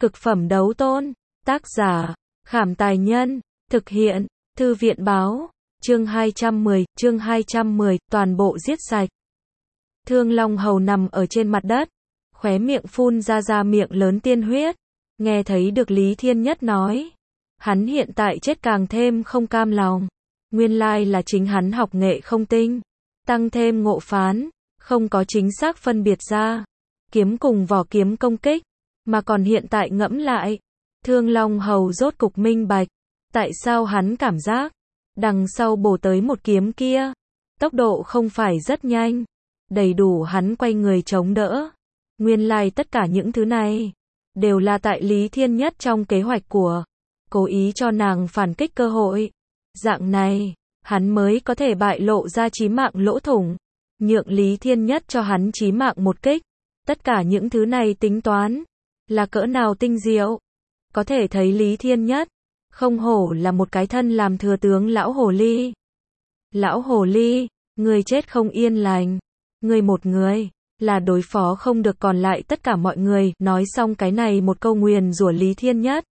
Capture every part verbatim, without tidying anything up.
Cực phẩm đấu tôn. Tác giả, Khảm Tài Nhân. Thực hiện, Thư viện Báo. Chương hai trăm mười, chương hai trăm mười, toàn bộ giết sạch. Thương Long Hầu nằm ở trên mặt đất, khóe miệng phun ra ra miệng lớn tiên huyết. Nghe thấy được Lý Thiên Nhất nói, hắn hiện tại chết càng thêm không cam lòng. Nguyên lai là chính hắn học nghệ không tinh, tăng thêm ngộ phán, không có chính xác phân biệt ra kiếm cùng vỏ kiếm công kích, mà còn hiện tại ngẫm lại, Thương Long Hầu rốt cục minh bạch, tại sao hắn cảm giác đằng sau bổ tới một kiếm kia, tốc độ không phải rất nhanh, đầy đủ hắn quay người chống đỡ. Nguyên lai tất cả những thứ này đều là tại Lý Thiên Nhất trong kế hoạch của, cố ý cho nàng phản kích cơ hội. Dạng này, hắn mới có thể bại lộ ra chí mạng lỗ thủng, nhượng Lý Thiên Nhất cho hắn chí mạng một kích. Tất cả những thứ này tính toán là cỡ nào tinh diệu. Có thể thấy Lý Thiên Nhất không hổ là một cái thân làm thừa tướng lão hồ ly. Lão hồ ly, người chết không yên lành, người một người là đối phó không được còn lại tất cả mọi người. Nói xong cái này một câu nguyền rủa Lý Thiên Nhất,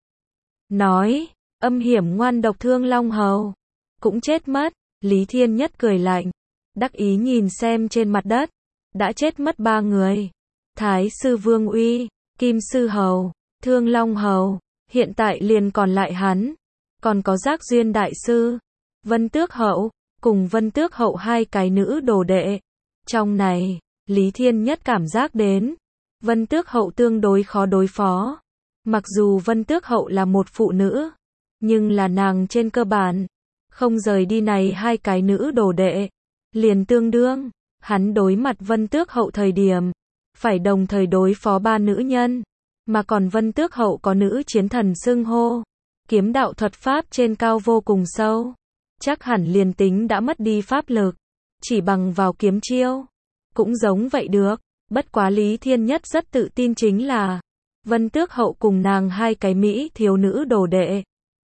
nói, âm hiểm ngoan độc Thương Long Hầu cũng chết mất. Lý Thiên Nhất cười lạnh, đắc ý nhìn xem trên mặt đất đã chết mất ba người: Thái sư Vương Uy, Kim sư Hầu, Thương Long Hầu. Hiện tại liền còn lại hắn, còn có Giác Duyên đại sư, Vân Tước Hậu, cùng Vân Tước Hậu hai cái nữ đồ đệ. Trong này, Lý Thiên Nhất cảm giác đến, Vân Tước Hậu tương đối khó đối phó. Mặc dù Vân Tước Hậu là một phụ nữ, nhưng là nàng trên cơ bản không rời đi này hai cái nữ đồ đệ, liền tương đương hắn đối mặt Vân Tước Hậu thời điểm phải đồng thời đối phó ba nữ nhân, mà còn Vân Tước Hậu có nữ chiến thần xưng hô, kiếm đạo thuật pháp trên cao vô cùng sâu, chắc hẳn liền tính đã mất đi pháp lực, chỉ bằng vào kiếm chiêu cũng giống vậy được. Bất quá Lý Thiên Nhất rất tự tin chính là Vân Tước Hậu cùng nàng hai cái mỹ thiếu nữ đồ đệ,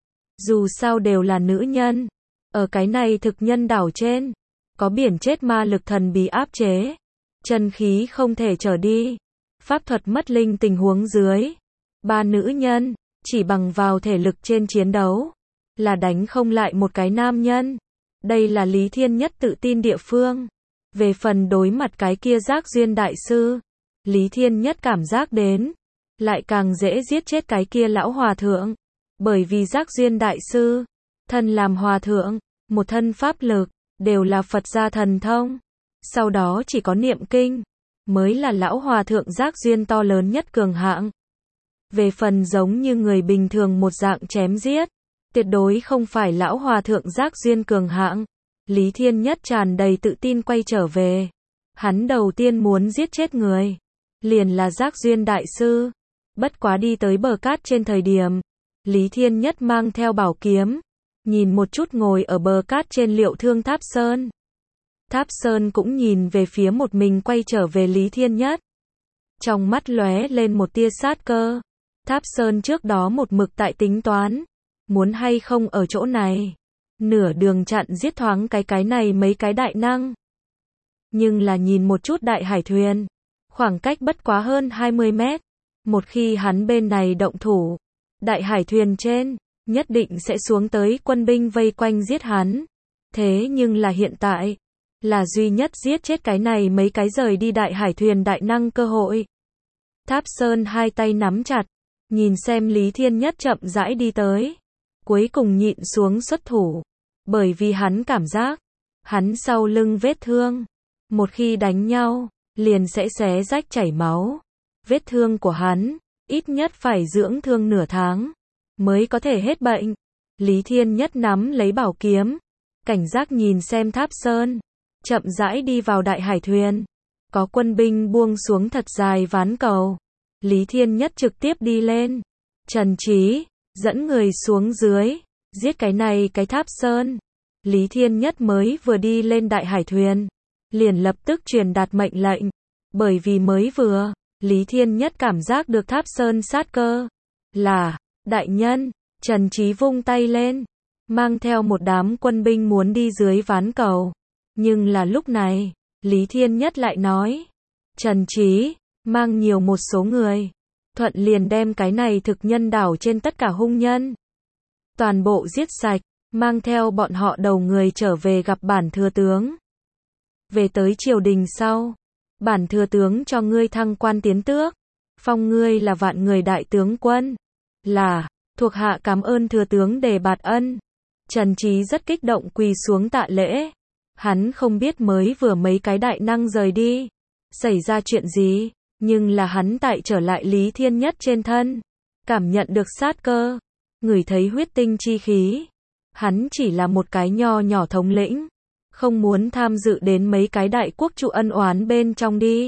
dù sao đều là nữ nhân, ở cái này thực nhân đảo trên có biển chết ma lực thần bí áp chế, chân khí không thể trở đi, pháp thuật mất linh tình huống dưới, ba nữ nhân chỉ bằng vào thể lực trên chiến đấu là đánh không lại một cái nam nhân. Đây là Lý Thiên Nhất tự tin địa phương. Về phần đối mặt cái kia Giác Duyên đại sư, Lý Thiên Nhất cảm giác đến lại càng dễ giết chết cái kia lão hòa thượng, bởi vì Giác Duyên đại sư thân làm hòa thượng, một thân pháp lực đều là Phật gia thần thông, sau đó chỉ có niệm kinh mới là lão hòa thượng Giác Duyên to lớn nhất cường hạng. Về phần giống như người bình thường một dạng chém giết, tuyệt đối không phải lão hòa thượng Giác Duyên cường hạng. Lý Thiên Nhất tràn đầy tự tin quay trở về. Hắn đầu tiên muốn giết chết người liền là Giác Duyên đại sư. Bất quá đi tới bờ cát trên thời điểm, Lý Thiên Nhất mang theo bảo kiếm, nhìn một chút ngồi ở bờ cát trên Liệu Thương Tháp Sơn. Tháp Sơn cũng nhìn về phía một mình quay trở về Lý Thiên Nhất, trong mắt lóe lên một tia sát cơ. Tháp Sơn trước đó một mực tại tính toán, muốn hay không ở chỗ này nửa đường chặn giết thoáng cái cái này mấy cái đại năng. Nhưng là nhìn một chút đại hải thuyền, khoảng cách bất quá hơn hai mươi mét, một khi hắn bên này động thủ, đại hải thuyền trên nhất định sẽ xuống tới quân binh vây quanh giết hắn. Thế nhưng là hiện tại là duy nhất giết chết cái này mấy cái rời đi đại hải thuyền đại năng cơ hội. Tháp Sơn hai tay nắm chặt, nhìn xem Lý Thiên Nhất chậm rãi đi tới, cuối cùng nhịn xuống xuất thủ, bởi vì hắn cảm giác hắn sau lưng vết thương, một khi đánh nhau liền sẽ xé rách chảy máu. Vết thương của hắn ít nhất phải dưỡng thương nửa tháng mới có thể hết bệnh. Lý Thiên Nhất nắm lấy bảo kiếm, cảnh giác nhìn xem Tháp Sơn, chậm rãi đi vào đại hải thuyền. Có quân binh buông xuống thật dài ván cầu, Lý Thiên Nhất trực tiếp đi lên, trần trí dẫn người xuống dưới, giết cái này cái Tháp Sơn. Lý Thiên Nhất mới vừa đi lên đại hải thuyền, liền lập tức truyền đạt mệnh lệnh, bởi vì mới vừa, Lý Thiên Nhất cảm giác được Tháp Sơn sát cơ. Là, đại nhân, Trần Trí vung tay lên, mang theo một đám quân binh muốn đi dưới ván cầu. Nhưng là lúc này, Lý Thiên Nhất lại nói, Trần Trí, mang nhiều một số người, thuận liền đem cái này thực nhân đảo trên tất cả hung nhân toàn bộ giết sạch, mang theo bọn họ đầu người trở về gặp bản thừa tướng. Về tới triều đình sau, bản thừa tướng cho ngươi thăng quan tiến tước, phong ngươi là vạn người đại tướng quân. Là, thuộc hạ cảm ơn thừa tướng đề bạt ân. Trần Trí rất kích động quỳ xuống tạ lễ. Hắn không biết mới vừa mấy cái đại năng rời đi, xảy ra chuyện gì, nhưng là hắn tại trở lại Lý Thiên Nhất trên thân, cảm nhận được sát cơ, ngửi thấy huyết tinh chi khí. Hắn chỉ là một cái nho nhỏ thống lĩnh, không muốn tham dự đến mấy cái đại quốc trụ ân oán bên trong đi.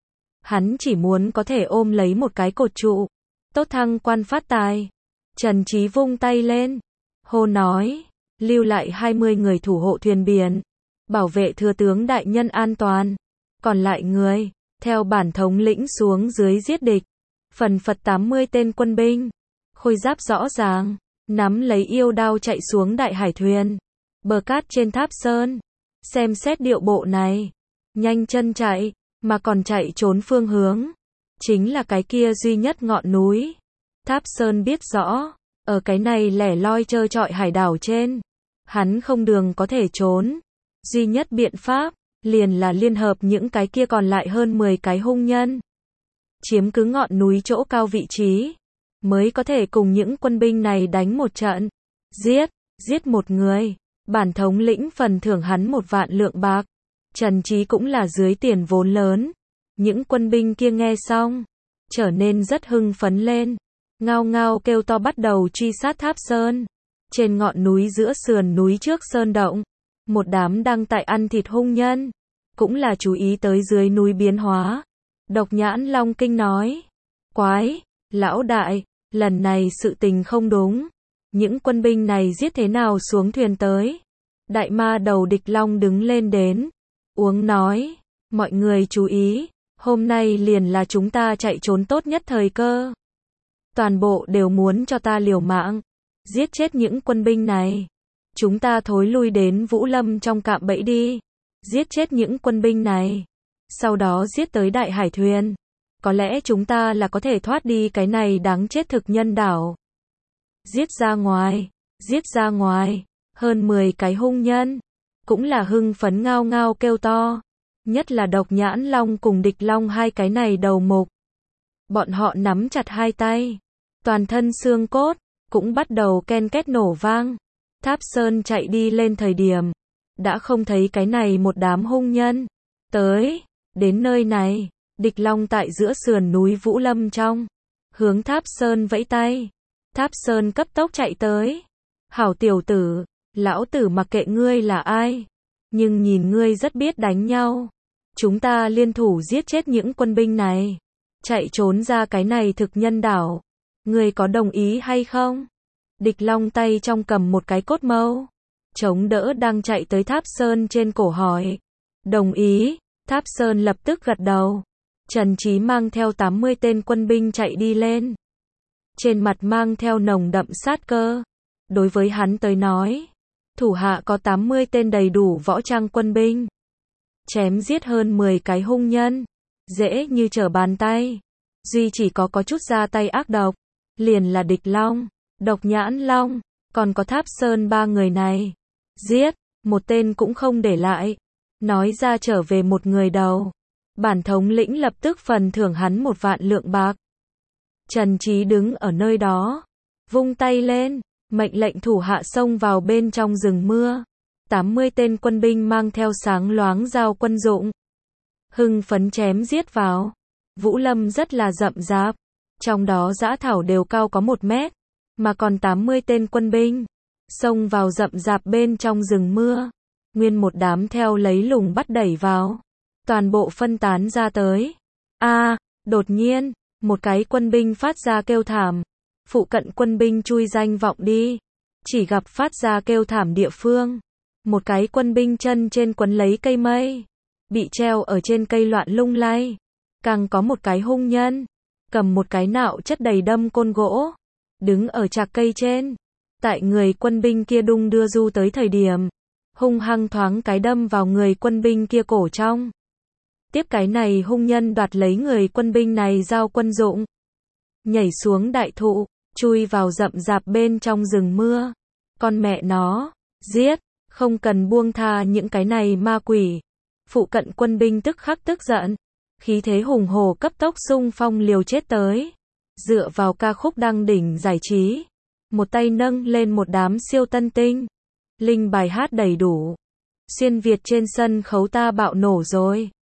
Hắn chỉ muốn có thể ôm lấy một cái cột trụ, tốt thăng quan phát tài. Trần Trí vung tay lên, hô nói, lưu lại hai mươi người thủ hộ thuyền biển, bảo vệ thừa tướng đại nhân an toàn. Còn lại người, theo bản thống lĩnh xuống dưới giết địch. Phần phật tám mươi tên quân binh, khôi giáp rõ ràng, nắm lấy yêu đao chạy xuống đại hải thuyền, bờ cát trên Tháp Sơn. Xem xét điệu bộ này, nhanh chân chạy, mà còn chạy trốn phương hướng, chính là cái kia duy nhất ngọn núi. Tháp Sơn biết rõ, ở cái này lẻ loi trơ trọi hải đảo trên, hắn không đường có thể trốn. Duy nhất biện pháp, liền là liên hợp những cái kia còn lại hơn mười cái hung nhân, chiếm cứ ngọn núi chỗ cao vị trí, mới có thể cùng những quân binh này đánh một trận. Giết, giết một người, bản thống lĩnh phần thưởng hắn một vạn lượng bạc. Trần Trí cũng là dưới tiền vốn lớn. Những quân binh kia nghe xong, trở nên rất hưng phấn lên, ngao ngao kêu to bắt đầu truy sát Tháp Sơn. Trên ngọn núi giữa sườn núi trước sơn động, một đám đang tại ăn thịt hung nhân, cũng là chú ý tới dưới núi biến hóa. Độc Nhãn Long Kinh nói, quái, lão đại, lần này sự tình không đúng. Những quân binh này giết thế nào xuống thuyền tới? Đại ma đầu Địch Long đứng lên đến, uống nói, mọi người chú ý, hôm nay liền là chúng ta chạy trốn tốt nhất thời cơ. Toàn bộ đều muốn cho ta liều mạng, giết chết những quân binh này. Chúng ta thối lui đến Vũ Lâm trong cạm bẫy đi, giết chết những quân binh này, sau đó giết tới đại hải thuyền. Có lẽ chúng ta là có thể thoát đi cái này đáng chết thực nhân đảo. Giết ra ngoài, giết ra ngoài, hơn mười cái hung nhân, cũng là hưng phấn ngao ngao kêu to. Nhất là Độc Nhãn Long cùng Địch Long hai cái này đầu mục. Bọn họ nắm chặt hai tay, toàn thân xương cốt, cũng bắt đầu ken két nổ vang. Tháp Sơn chạy đi lên thời điểm, đã không thấy cái này một đám hung nhân. Tới, đến nơi này, Địch Long tại giữa sườn núi Vũ Lâm trong, hướng Tháp Sơn vẫy tay. Tháp Sơn cấp tốc chạy tới. Hảo tiểu tử, lão tử mặc kệ ngươi là ai, nhưng nhìn ngươi rất biết đánh nhau. Chúng ta liên thủ giết chết những quân binh này, chạy trốn ra cái này thực nhân đảo. Ngươi có đồng ý hay không? Địch Long tay trong cầm một cái cốt mâu, chống đỡ đang chạy tới Tháp Sơn trên cổ hỏi. Đồng ý. Tháp Sơn lập tức gật đầu. Trần Trí mang theo tám mươi tên quân binh chạy đi lên, trên mặt mang theo nồng đậm sát cơ. Đối với hắn tới nói, thủ hạ có tám mươi tên đầy đủ võ trang quân binh, chém giết hơn mười cái hung nhân, dễ như trở bàn tay. Duy chỉ có có chút ra tay ác độc, liền là Địch Long, Độc Nhãn Long, còn có Tháp Sơn ba người này. Giết, một tên cũng không để lại. Nói ra trở về một người đầu, bản thống lĩnh lập tức phần thưởng hắn một vạn lượng bạc. Trần Trí đứng ở nơi đó, vung tay lên, mệnh lệnh thủ hạ xông vào bên trong rừng mưa. tám mươi tên quân binh mang theo sáng loáng dao quân dụng, hưng phấn chém giết vào. Vũ Lâm rất là rậm rạp, trong đó dã thảo đều cao có một mét, mà còn tám mươi tên quân binh xông vào rậm rạp bên trong rừng mưa, nguyên một đám theo lấy lùng bắt đẩy vào, toàn bộ phân tán ra tới. A, à, đột nhiên, một cái quân binh phát ra kêu thảm, phụ cận quân binh chui danh vọng đi, chỉ gặp phát ra kêu thảm địa phương, một cái quân binh chân trên quấn lấy cây mây, bị treo ở trên cây loạn lung lay. Càng có một cái hung nhân, cầm một cái nạo chất đầy đâm côn gỗ, đứng ở chạc cây trên. Tại người quân binh kia đung đưa du tới thời điểm, hung hăng thoáng cái đâm vào người quân binh kia cổ trong. Tiếp cái này hung nhân đoạt lấy người quân binh này dao quân dụng, nhảy xuống đại thụ, chui vào rậm rạp bên trong rừng mưa. Con mẹ nó, giết, không cần buông tha những cái này ma quỷ. Phụ cận quân binh tức khắc tức giận, khí thế hùng hổ cấp tốc xung phong liều chết tới. Dựa vào ca khúc đăng đỉnh giải trí, một tay nâng lên một đám siêu tân tinh. Linh bài hát đầy đủ. Xuyên Việt trên sân khấu ta bạo nổ rồi.